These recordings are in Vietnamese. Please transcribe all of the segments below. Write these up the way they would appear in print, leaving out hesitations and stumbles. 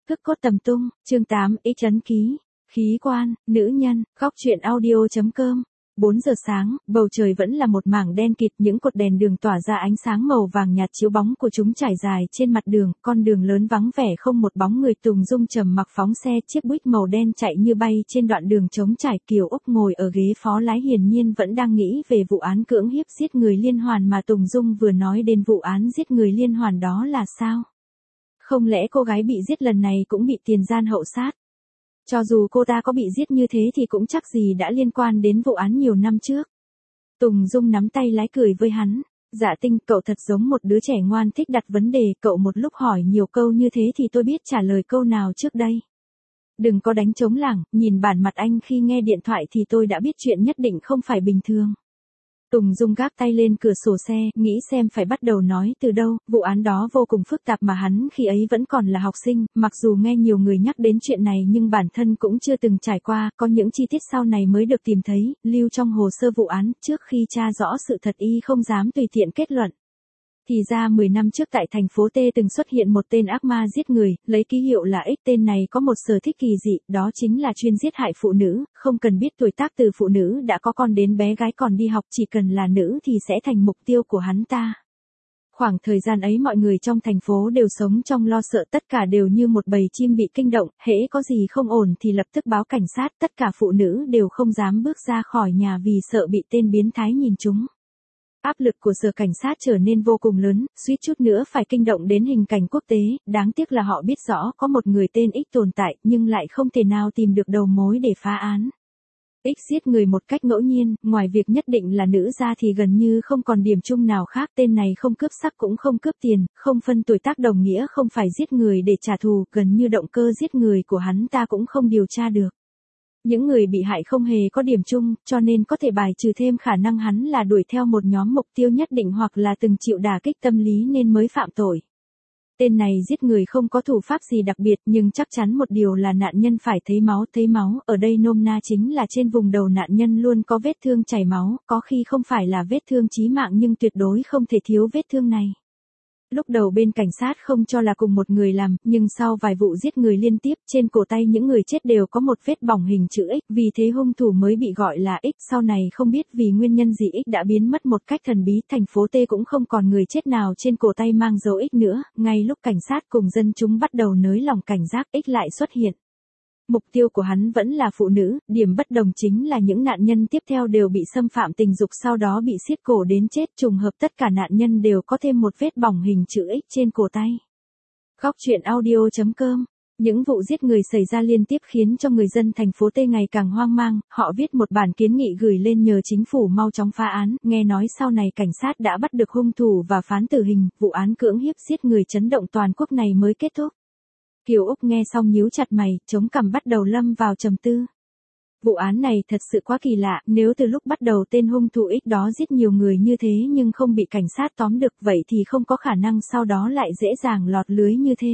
Cực cốt tầm tung, chương 8, X ấn ký, khí quan, nữ nhân, góc truyện audio.com. 4 giờ sáng, bầu trời vẫn là một mảng đen kịt, những cột đèn đường tỏa ra ánh sáng màu vàng nhạt chiếu bóng của chúng trải dài trên mặt đường, con đường lớn vắng vẻ không một bóng người. Tùng Dung trầm mặc phóng xe, chiếc Buick màu đen chạy như bay trên đoạn đường trống trải. Kiều Úc ngồi ở ghế phó lái hiển nhiên vẫn đang nghĩ về vụ án cưỡng hiếp giết người liên hoàn mà Tùng Dung vừa nói đến. Vụ án giết người liên hoàn đó là sao? Không lẽ cô gái bị giết lần này cũng bị tiền gian hậu sát? Cho dù cô ta có bị giết như thế thì cũng chắc gì đã liên quan đến vụ án nhiều năm trước. Tùng Dung nắm tay lái cười với hắn. Dạ Tinh, cậu thật giống một đứa trẻ ngoan thích đặt vấn đề, cậu một lúc hỏi nhiều câu như thế thì tôi biết trả lời câu nào trước đây. Đừng có đánh trống lảng, nhìn bản mặt anh khi nghe điện thoại thì tôi đã biết chuyện nhất định không phải bình thường. Tùng Dung gác tay lên cửa sổ xe, nghĩ xem phải bắt đầu nói từ đâu. Vụ án đó vô cùng phức tạp mà hắn khi ấy vẫn còn là học sinh, mặc dù nghe nhiều người nhắc đến chuyện này nhưng bản thân cũng chưa từng trải qua, có những chi tiết sau này mới được tìm thấy, lưu trong hồ sơ vụ án. Trước khi tra rõ sự thật y không dám tùy tiện kết luận. Thì ra 10 năm trước tại thành phố T từng xuất hiện một tên ác ma giết người, lấy ký hiệu là X. Tên này có một sở thích kỳ dị, đó chính là chuyên giết hại phụ nữ, không cần biết tuổi tác, từ phụ nữ đã có con đến bé gái còn đi học, chỉ cần là nữ thì sẽ thành mục tiêu của hắn ta. Khoảng thời gian ấy mọi người trong thành phố đều sống trong lo sợ, tất cả đều như một bầy chim bị kinh động, hễ có gì không ổn thì lập tức báo cảnh sát, tất cả phụ nữ đều không dám bước ra khỏi nhà vì sợ bị tên biến thái nhìn trúng. Áp lực của sở cảnh sát trở nên vô cùng lớn, suýt chút nữa phải kinh động đến hình cảnh quốc tế. Đáng tiếc là họ biết rõ có một người tên X tồn tại nhưng lại không thể nào tìm được đầu mối để phá án. X giết người một cách ngẫu nhiên, ngoài việc nhất định là nữ ra thì gần như không còn điểm chung nào khác. Tên này không cướp sắc cũng không cướp tiền, không phân tuổi tác, đồng nghĩa không phải giết người để trả thù, gần như động cơ giết người của hắn ta cũng không điều tra được. Những người bị hại không hề có điểm chung, cho nên có thể bài trừ thêm khả năng hắn là đuổi theo một nhóm mục tiêu nhất định hoặc là từng chịu đả kích tâm lý nên mới phạm tội. Tên này giết người không có thủ pháp gì đặc biệt nhưng chắc chắn một điều là nạn nhân phải thấy máu, ở đây nôm na chính là trên vùng đầu nạn nhân luôn có vết thương chảy máu, có khi không phải là vết thương chí mạng nhưng tuyệt đối không thể thiếu vết thương này. Lúc đầu bên cảnh sát không cho là cùng một người làm, nhưng sau vài vụ giết người liên tiếp, trên cổ tay những người chết đều có một vết bỏng hình chữ X, vì thế hung thủ mới bị gọi là X. Sau này không biết vì nguyên nhân gì X đã biến mất một cách thần bí, thành phố T cũng không còn người chết nào trên cổ tay mang dấu X nữa. Ngay lúc cảnh sát cùng dân chúng bắt đầu nới lỏng cảnh giác, X lại xuất hiện. Mục tiêu của hắn vẫn là phụ nữ, điểm bất đồng chính là những nạn nhân tiếp theo đều bị xâm phạm tình dục sau đó bị siết cổ đến chết. Trùng hợp tất cả nạn nhân đều có thêm một vết bỏng hình chữ X trên cổ tay. Góc truyện audio.com. Những vụ giết người xảy ra liên tiếp khiến cho người dân thành phố T ngày càng hoang mang, họ viết một bản kiến nghị gửi lên nhờ chính phủ mau chóng phá án. Nghe nói sau này cảnh sát đã bắt được hung thủ và phán tử hình, vụ án cưỡng hiếp giết người chấn động toàn quốc này mới kết thúc. Kiều Úc nghe xong nhíu chặt mày, chống cằm bắt đầu lâm vào trầm tư. Vụ án này thật sự quá kỳ lạ, nếu từ lúc bắt đầu tên hung thủ X đó giết nhiều người như thế nhưng không bị cảnh sát tóm được, vậy thì không có khả năng sau đó lại dễ dàng lọt lưới như thế.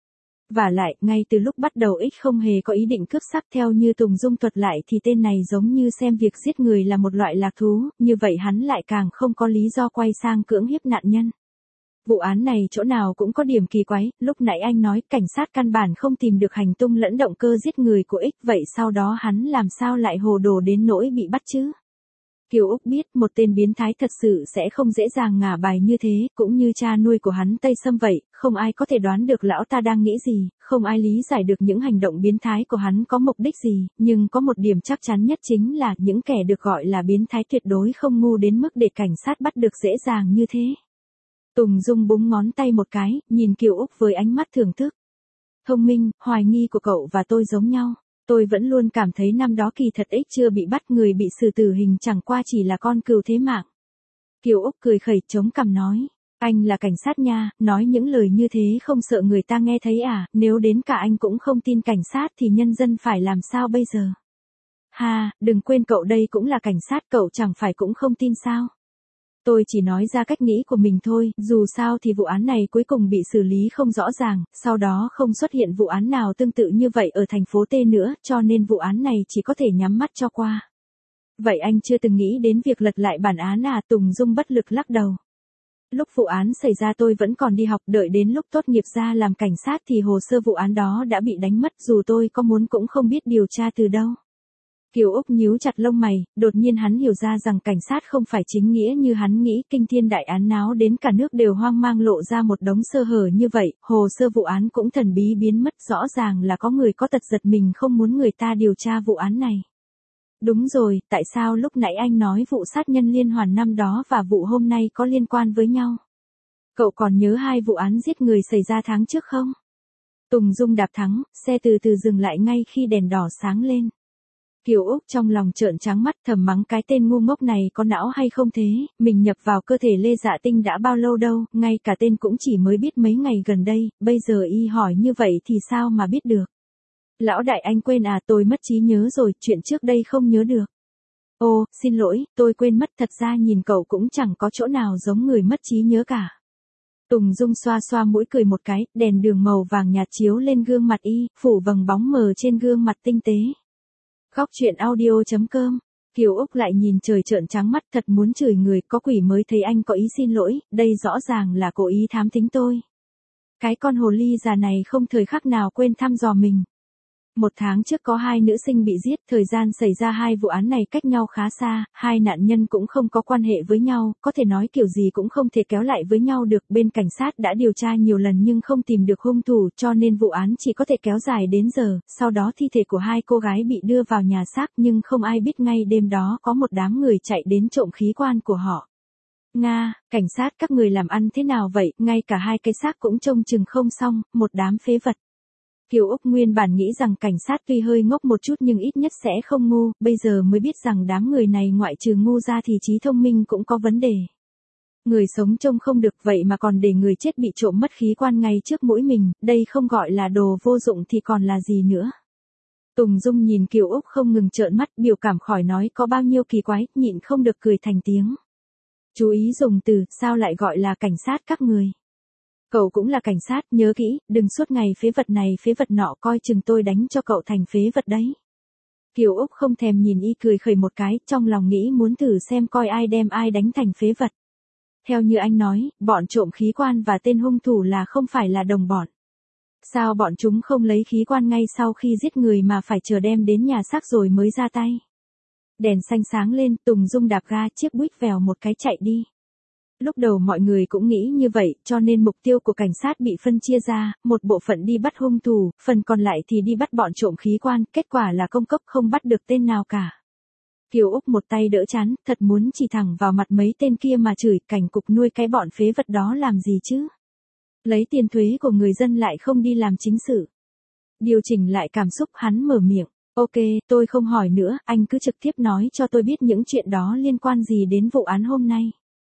Vả lại, ngay từ lúc bắt đầu X không hề có ý định cướp sắc, theo như Tùng Dung thuật lại thì tên này giống như xem việc giết người là một loại lạc thú, như vậy hắn lại càng không có lý do quay sang cưỡng hiếp nạn nhân. Vụ án này chỗ nào cũng có điểm kỳ quái, lúc nãy anh nói cảnh sát căn bản không tìm được hành tung lẫn động cơ giết người của X, vậy sau đó hắn làm sao lại hồ đồ đến nỗi bị bắt chứ? Kiều Úc biết một tên biến thái thật sự sẽ không dễ dàng ngả bài như thế, cũng như cha nuôi của hắn Tây Sâm vậy, không ai có thể đoán được lão ta đang nghĩ gì, không ai lý giải được những hành động biến thái của hắn có mục đích gì, nhưng có một điểm chắc chắn nhất chính là những kẻ được gọi là biến thái tuyệt đối không ngu đến mức để cảnh sát bắt được dễ dàng như thế. Tùng Dung búng ngón tay một cái, nhìn Kiều Úc với ánh mắt thưởng thức. Thông minh, hoài nghi của cậu và tôi giống nhau. Tôi vẫn luôn cảm thấy năm đó kỳ thật X chưa bị bắt, người bị xử tử hình chẳng qua chỉ là con cừu thế mạng. Kiều Úc cười khẩy chống cằm nói. Anh là cảnh sát nha, nói những lời như thế không sợ người ta nghe thấy à, nếu đến cả anh cũng không tin cảnh sát thì nhân dân phải làm sao bây giờ? Ha, đừng quên cậu đây cũng là cảnh sát, cậu chẳng phải cũng không tin sao? Tôi chỉ nói ra cách nghĩ của mình thôi, dù sao thì vụ án này cuối cùng bị xử lý không rõ ràng, sau đó không xuất hiện vụ án nào tương tự như vậy ở thành phố T nữa, cho nên vụ án này chỉ có thể nhắm mắt cho qua. Vậy anh chưa từng nghĩ đến việc lật lại bản án à? Tùng Dung bất lực lắc đầu. Lúc vụ án xảy ra tôi vẫn còn đi học, đợi đến lúc tốt nghiệp ra làm cảnh sát thì hồ sơ vụ án đó đã bị đánh mất, dù tôi có muốn cũng không biết điều tra từ đâu. Kiều Úc nhíu chặt lông mày, đột nhiên hắn hiểu ra rằng cảnh sát không phải chính nghĩa như hắn nghĩ, kinh thiên đại án náo đến cả nước đều hoang mang lộ ra một đống sơ hở như vậy, hồ sơ vụ án cũng thần bí biến mất, rõ ràng là có người có tật giật mình không muốn người ta điều tra vụ án này. Đúng rồi, tại sao lúc nãy anh nói vụ sát nhân liên hoàn năm đó và vụ hôm nay có liên quan với nhau? Cậu còn nhớ hai vụ án giết người xảy ra tháng trước không? Tùng Dung đạp thắng, xe từ từ dừng lại ngay khi đèn đỏ sáng lên. Kiều Úc trong lòng trợn trắng mắt thầm mắng cái tên ngu ngốc này có não hay không thế, mình nhập vào cơ thể Lê Dạ Tinh đã bao lâu đâu, ngay cả tên cũng chỉ mới biết mấy ngày gần đây, bây giờ y hỏi như vậy thì sao mà biết được. Lão đại anh quên à, tôi mất trí nhớ rồi, chuyện trước đây không nhớ được. Ồ, xin lỗi, tôi quên mất, thật ra nhìn cậu cũng chẳng có chỗ nào giống người mất trí nhớ cả. Tùng Dung xoa xoa mũi cười một cái, đèn đường màu vàng nhạt chiếu lên gương mặt y, phủ vầng bóng mờ trên gương mặt tinh tế. Khóc chuyện audio.com. Kiều Úc lại nhìn trời trợn trắng mắt, thật muốn chửi người, có quỷ mới thấy anh có ý xin lỗi, đây rõ ràng là cố ý thám thính tôi. Cái con hồ ly già này không thời khắc nào quên thăm dò mình. 1 tháng trước có 2 nữ sinh bị giết, thời gian xảy ra 2 vụ án này cách nhau khá xa, 2 nạn nhân cũng không có quan hệ với nhau, có thể nói kiểu gì cũng không thể kéo lại với nhau được, bên cảnh sát đã điều tra nhiều lần nhưng không tìm được hung thủ, cho nên vụ án chỉ có thể kéo dài đến giờ, sau đó thi thể của 2 cô gái bị đưa vào nhà xác nhưng không ai biết ngay đêm đó có một đám người chạy đến trộm khí quan của họ. Nga, cảnh sát các người làm ăn thế nào vậy, ngay cả 2 cái xác cũng trông chừng không xong, một đám phế vật. Kiều Úc nguyên bản nghĩ rằng cảnh sát tuy hơi ngốc một chút nhưng ít nhất sẽ không ngu, bây giờ mới biết rằng đám người này ngoại trừ ngu ra thì trí thông minh cũng có vấn đề. Người sống trông không được vậy mà còn để người chết bị trộm mất khí quan ngay trước mũi mình, đây không gọi là đồ vô dụng thì còn là gì nữa. Tùng Dung nhìn Kiều Úc không ngừng trợn mắt, biểu cảm khỏi nói có bao nhiêu kỳ quái, nhịn không được cười thành tiếng. Chú ý dùng từ, sao lại gọi là cảnh sát các người? Cậu cũng là cảnh sát, nhớ kỹ, đừng suốt ngày phế vật này phế vật nọ, coi chừng tôi đánh cho cậu thành phế vật đấy. Kiều Úc không thèm nhìn y cười khẩy một cái, trong lòng nghĩ muốn thử xem coi ai đem ai đánh thành phế vật. Theo như anh nói, bọn trộm khí quan và tên hung thủ là không phải là đồng bọn. Sao bọn chúng không lấy khí quan ngay sau khi giết người mà phải chờ đem đến nhà xác rồi mới ra tay? Đèn xanh sáng lên, Tùng Dung đạp ga chiếc buýt vèo một cái chạy đi. Lúc đầu mọi người cũng nghĩ như vậy, cho nên mục tiêu của cảnh sát bị phân chia ra, một bộ phận đi bắt hung thủ, phần còn lại thì đi bắt bọn trộm khí quan, kết quả là công cốc không bắt được tên nào cả. Kiều Úc một tay đỡ chán, thật muốn chỉ thẳng vào mặt mấy tên kia mà chửi, cảnh cục nuôi cái bọn phế vật đó làm gì chứ? Lấy tiền thuế của người dân lại không đi làm chính sự. Điều chỉnh lại cảm xúc, hắn mở miệng. Ok, tôi không hỏi nữa, anh cứ trực tiếp nói cho tôi biết những chuyện đó liên quan gì đến vụ án hôm nay.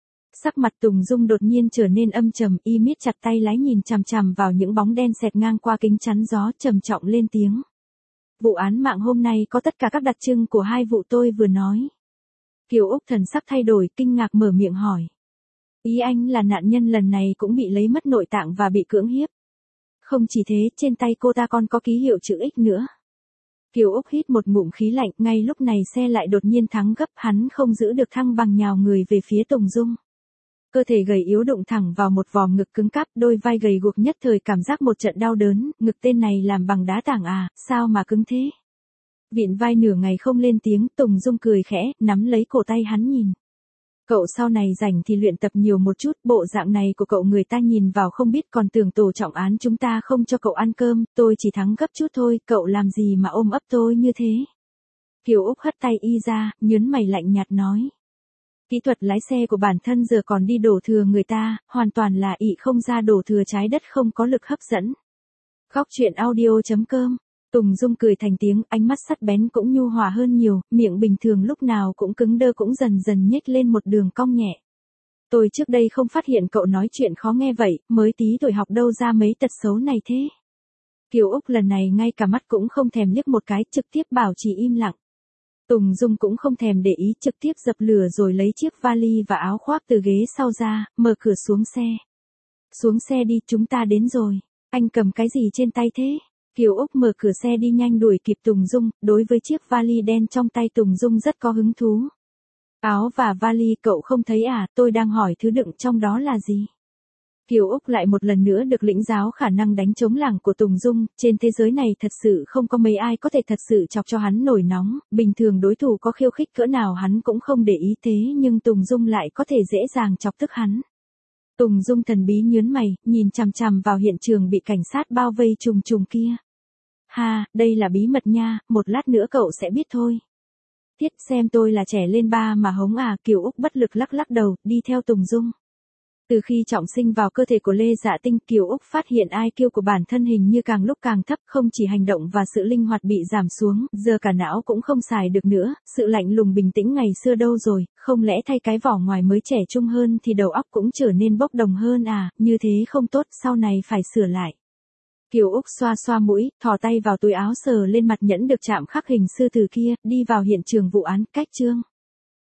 Sắc mặt Tùng Dung đột nhiên trở nên âm trầm, y miết chặt tay lái nhìn chằm chằm vào những bóng đen xẹt ngang qua kính chắn gió, trầm trọng lên tiếng. Vụ án mạng hôm nay có tất cả các đặc trưng của 2 vụ tôi vừa nói. Kiều Úc thần sắc thay đổi, kinh ngạc mở miệng hỏi. Ý anh là nạn nhân lần này cũng bị lấy mất nội tạng và bị cưỡng hiếp. Không chỉ thế, trên tay cô ta còn có ký hiệu chữ X nữa. Kiều Úc hít một ngụm khí lạnh, ngay lúc này xe lại đột nhiên thắng gấp, hắn không giữ được thăng bằng nhào người về phía Tùng Dung. Cơ thể gầy yếu đụng thẳng vào một vòm ngực cứng cáp, đôi vai gầy guộc nhất thời cảm giác một trận đau đớn, ngực tên này làm bằng đá tảng à, sao mà cứng thế? Vịn vai nửa ngày không lên tiếng, Tùng Dung cười khẽ, nắm lấy cổ tay hắn nhìn. Cậu sau này rảnh thì luyện tập nhiều một chút, bộ dạng này của cậu người ta nhìn vào không biết còn tưởng tổ trọng án chúng ta không cho cậu ăn cơm, tôi chỉ thắng gấp chút thôi, cậu làm gì mà ôm ấp tôi như thế? Kiều Úc hất tay y ra, nhớn mày lạnh nhạt nói. Kỹ thuật lái xe của bản thân giờ còn đi đổ thừa người ta, hoàn toàn là ị không ra đổ thừa trái đất không có lực hấp dẫn. Khóc chuyện audio.com. Tùng Dung cười thành tiếng, ánh mắt sắc bén cũng nhu hòa hơn nhiều, miệng bình thường lúc nào cũng cứng đơ cũng dần dần nhếch lên một đường cong nhẹ. Tôi trước đây không phát hiện cậu nói chuyện khó nghe vậy, mới tí tuổi học đâu ra mấy tật xấu này thế. Kiều Úc lần này ngay cả mắt cũng không thèm liếc một cái, trực tiếp bảo trì im lặng. Tùng Dung cũng không thèm để ý, trực tiếp dập lửa rồi lấy chiếc vali và áo khoác từ ghế sau ra, mở cửa xuống xe. Xuống xe đi, chúng ta đến rồi. Anh cầm cái gì trên tay thế? Kiều Úc mở cửa xe đi nhanh đuổi kịp Tùng Dung, đối với chiếc vali đen trong tay Tùng Dung rất có hứng thú. Áo và vali cậu không thấy à, tôi đang hỏi thứ đựng trong đó là gì? Kiều Úc lại một lần nữa được lĩnh giáo khả năng đánh trống lảng của Tùng Dung, trên thế giới này thật sự không có mấy ai có thể thật sự chọc cho hắn nổi nóng, bình thường đối thủ có khiêu khích cỡ nào hắn cũng không để ý thế nhưng Tùng Dung lại có thể dễ dàng chọc tức hắn. Tùng Dung thần bí nhướng mày, nhìn chằm chằm vào hiện trường bị cảnh sát bao vây trùng trùng kia. Ha, đây là bí mật nha, một lát nữa cậu sẽ biết thôi. Thiết xem tôi là trẻ lên ba mà hống à, Kiều Úc bất lực lắc lắc đầu, đi theo Tùng Dung. Từ khi trọng sinh vào cơ thể của Lê Dạ Tinh, Kiều Úc phát hiện IQ của bản thân hình như càng lúc càng thấp, không chỉ hành động và sự linh hoạt bị giảm xuống, giờ cả não cũng không xài được nữa, sự lạnh lùng bình tĩnh ngày xưa đâu rồi, không lẽ thay cái vỏ ngoài mới trẻ trung hơn thì đầu óc cũng trở nên bốc đồng hơn à, như thế không tốt, sau này phải sửa lại. Kiều Úc xoa xoa mũi, thò tay vào túi áo sờ lên mặt nhẫn được chạm khắc hình sư tử kia, đi vào hiện trường vụ án, cách chương.